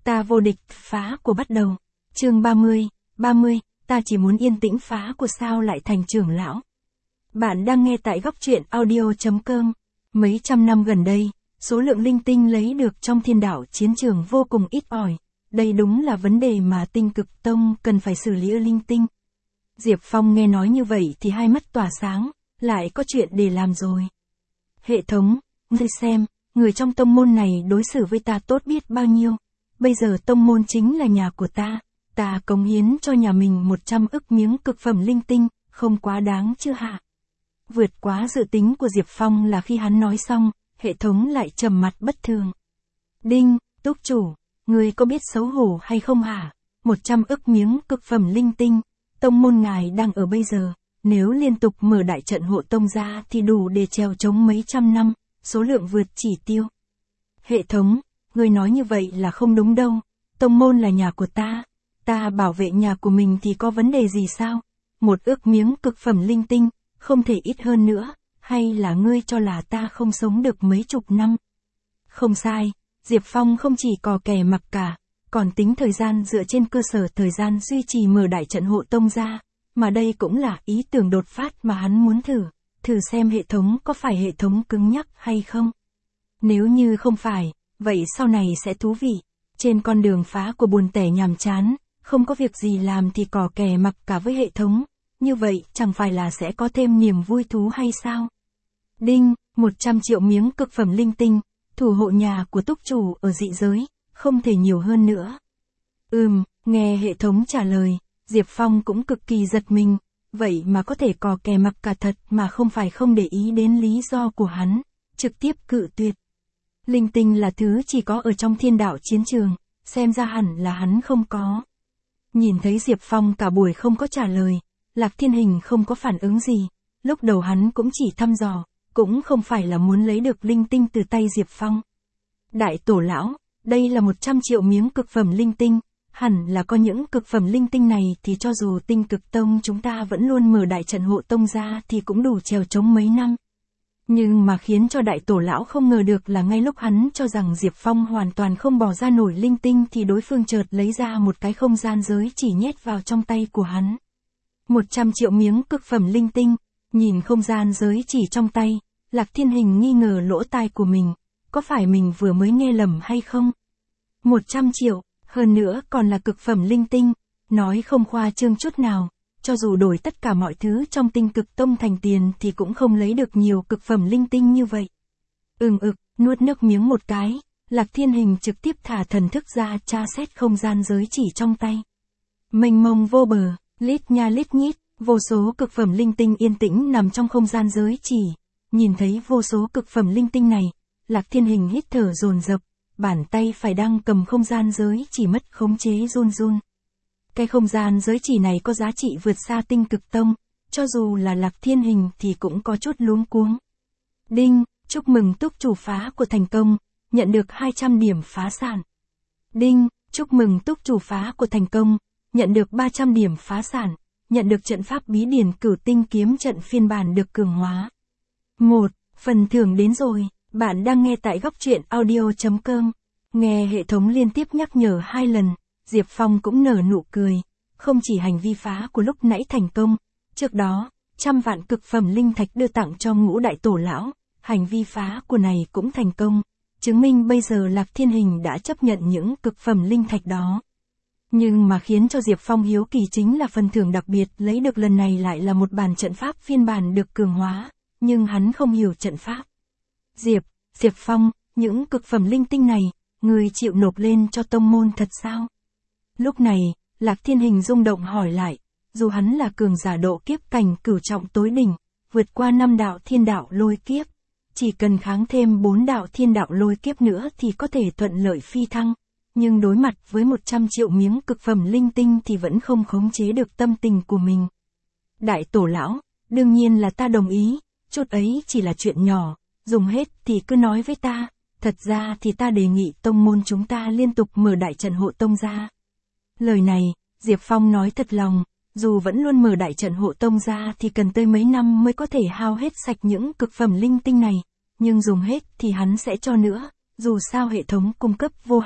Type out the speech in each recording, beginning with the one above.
Ta vô địch, phá của bắt đầu. Chương 30, ta chỉ muốn yên tĩnh phá của sao lại thành trưởng lão. Bạn đang nghe tại góc truyện audio.com. Mấy trăm năm gần đây, số lượng linh tinh lấy được trong thiên đạo chiến trường vô cùng ít ỏi. Đây đúng là vấn đề mà Tinh Cực Tông cần phải xử lý linh tinh. Diệp Phong nghe nói như vậy thì hai mắt tỏa sáng, lại có chuyện để làm rồi. Hệ thống, ngươi xem, người trong tông môn này đối xử với ta tốt biết bao nhiêu. Bây giờ tông môn chính là nhà của ta cống hiến cho nhà mình 100 ức miếng cực phẩm linh tinh, không quá đáng chứ hả? Vượt quá dự tính của Diệp Phong là khi hắn nói xong, hệ thống lại trầm mặt bất thường. Đinh, túc chủ, ngươi có biết xấu hổ hay không hả? 100 ức miếng cực phẩm linh tinh, tông môn ngài đang ở bây giờ, nếu liên tục mở đại trận hộ tông ra thì đủ để trèo chống mấy trăm năm, số lượng vượt chỉ tiêu. Hệ thống, ngươi nói như vậy là không đúng đâu, tông môn là nhà của ta bảo vệ nhà của mình thì có vấn đề gì sao? 1 ức miếng cực phẩm linh tinh, không thể ít hơn nữa, hay là ngươi cho là ta không sống được mấy chục năm? Không sai, Diệp Phong không chỉ cò kè mặc cả, còn tính thời gian dựa trên cơ sở thời gian duy trì mở đại trận hộ tông ra, mà đây cũng là ý tưởng đột phát mà hắn muốn thử xem hệ thống có phải hệ thống cứng nhắc hay không. Nếu như không phải, vậy sau này sẽ thú vị. Trên con đường phá của buồn tẻ nhàm chán, không có việc gì làm thì cò kè mặc cả với hệ thống, như vậy chẳng phải là sẽ có thêm niềm vui thú hay sao? Đinh, 100 triệu miếng cực phẩm linh tinh, thủ hộ nhà của túc chủ ở dị giới, không thể nhiều hơn nữa. Nghe hệ thống trả lời, Diệp Phong cũng cực kỳ giật mình, vậy mà có thể cò kè mặc cả thật mà không phải không để ý đến lý do của hắn, trực tiếp cự tuyệt. Linh tinh là thứ chỉ có ở trong thiên đạo chiến trường, xem ra hẳn là hắn không có. Nhìn thấy Diệp Phong cả buổi không có trả lời, Lạc Thiên Hình không có phản ứng gì, lúc đầu hắn cũng chỉ thăm dò, cũng không phải là muốn lấy được linh tinh từ tay Diệp Phong. Đại tổ lão, đây là 100 triệu miếng cực phẩm linh tinh, hẳn là có những cực phẩm linh tinh này thì cho dù Tinh Cực Tông chúng ta vẫn luôn mở đại trận hộ tông ra thì cũng đủ trèo chống mấy năm. Nhưng mà khiến cho đại tổ lão không ngờ được là ngay lúc hắn cho rằng Diệp Phong hoàn toàn không bỏ ra nổi linh tinh thì đối phương chợt lấy ra một cái không gian giới chỉ nhét vào trong tay của hắn. 100 triệu miếng cực phẩm linh tinh, nhìn không gian giới chỉ trong tay, Lạc Thiên Hình nghi ngờ lỗ tai của mình, có phải mình vừa mới nghe lầm hay không? 100 triệu, hơn nữa còn là cực phẩm linh tinh, nói không khoa trương chút nào. Cho dù đổi tất cả mọi thứ trong Tinh Cực Tông thành tiền thì cũng không lấy được nhiều cực phẩm linh tinh như vậy. Nuốt nước miếng một cái, Lạc Thiên Hình trực tiếp thả thần thức ra tra xét không gian giới chỉ trong tay. Mênh mông vô bờ, lít nha lít nhít, vô số cực phẩm linh tinh yên tĩnh nằm trong không gian giới chỉ. Nhìn thấy vô số cực phẩm linh tinh này, Lạc Thiên Hình hít thở dồn dập, bàn tay phải đang cầm không gian giới chỉ mất khống chế run run. Cái không gian giới chỉ này có giá trị vượt xa Tinh Cực Tông, cho dù là Lạc Thiên Hình thì cũng có chút luống cuống. Đinh, chúc mừng túc chủ phá của thành công, nhận được 200 điểm phá sản. Đinh, chúc mừng túc chủ phá của thành công, nhận được 300 điểm phá sản, nhận được trận pháp bí điển Cửu Tinh kiếm trận phiên bản được cường hóa. 1. Phần thưởng đến rồi, bạn đang nghe tại góc truyện audio.com. Nghe hệ thống liên tiếp nhắc nhở 2 lần. Diệp Phong cũng nở nụ cười, không chỉ hành vi phá của lúc nãy thành công, trước đó, 100 vạn cực phẩm linh thạch đưa tặng cho Ngũ đại tổ lão, hành vi phá của này cũng thành công, chứng minh bây giờ Lạc Thiên Hình đã chấp nhận những cực phẩm linh thạch đó. Nhưng mà khiến cho Diệp Phong hiếu kỳ chính là phần thưởng đặc biệt lấy được lần này lại là một bản trận pháp phiên bản được cường hóa, nhưng hắn không hiểu trận pháp. Diệp Phong, những cực phẩm linh tinh này, người chịu nộp lên cho tông môn thật sao? Lúc này, Lạc Thiên Hình rung động hỏi lại, dù hắn là cường giả độ kiếp cảnh cửu trọng tối đỉnh, vượt qua 5 đạo thiên đạo lôi kiếp, chỉ cần kháng thêm 4 đạo thiên đạo lôi kiếp nữa thì có thể thuận lợi phi thăng, nhưng đối mặt với 100 triệu miếng cực phẩm linh tinh thì vẫn không khống chế được tâm tình của mình. Đại tổ lão, đương nhiên là ta đồng ý, chút ấy chỉ là chuyện nhỏ, dùng hết thì cứ nói với ta, thật ra thì ta đề nghị tông môn chúng ta liên tục mở đại trận hộ tông ra. Lời này, Diệp Phong nói thật lòng, dù vẫn luôn mở đại trận hộ tông ra thì cần tới mấy năm mới có thể hao hết sạch những cực phẩm linh tinh này, nhưng dùng hết thì hắn sẽ cho nữa, dù sao hệ thống cung cấp vô hạn,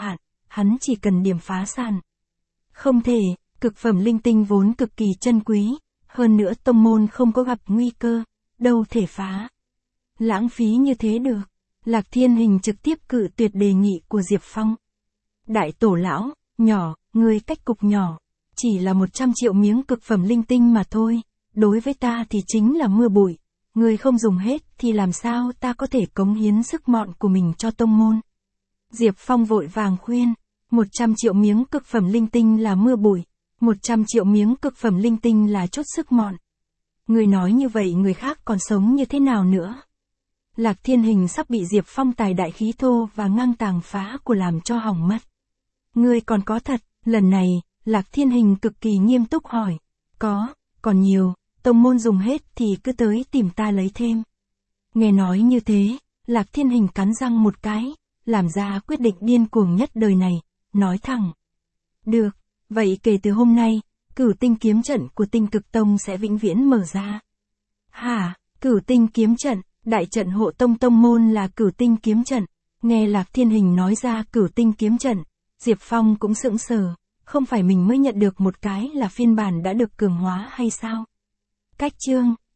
hắn chỉ cần điểm phá sản. Không thể, cực phẩm linh tinh vốn cực kỳ chân quý, hơn nữa tông môn không có gặp nguy cơ, đâu thể phá. Lãng phí như thế được. Lạc Thiên Hình trực tiếp cự tuyệt đề nghị của Diệp Phong. Đại tổ lão, nhỏ, ngươi cách cục nhỏ, chỉ là 100 triệu miếng cực phẩm linh tinh mà thôi, đối với ta thì chính là mưa bụi, ngươi không dùng hết thì làm sao ta có thể cống hiến sức mọn của mình cho tông môn. Diệp Phong vội vàng khuyên, 100 triệu miếng cực phẩm linh tinh là mưa bụi, 100 triệu miếng cực phẩm linh tinh là chút sức mọn. Ngươi nói như vậy người khác còn sống như thế nào nữa? Lạc Thiên Hình sắp bị Diệp Phong tài đại khí thô và ngang tàng phá của làm cho hỏng mất. Ngươi còn có thật, lần này, Lạc Thiên Hình cực kỳ nghiêm túc hỏi. Có, còn nhiều, tông môn dùng hết thì cứ tới tìm ta lấy thêm. Nghe nói như thế, Lạc Thiên Hình cắn răng một cái, làm ra quyết định điên cuồng nhất đời này, nói thẳng. Được, vậy kể từ hôm nay, Cửu Tinh kiếm trận của Tinh Cực Tông sẽ vĩnh viễn mở ra. Hả, Cửu Tinh kiếm trận? Đại trận hộ tông tông môn là Cửu Tinh kiếm trận. Nghe Lạc Thiên Hình nói ra Cửu Tinh kiếm trận, Diệp Phong cũng sững sờ, không phải mình mới nhận được một cái là phiên bản đã được cường hóa hay sao? Cách chương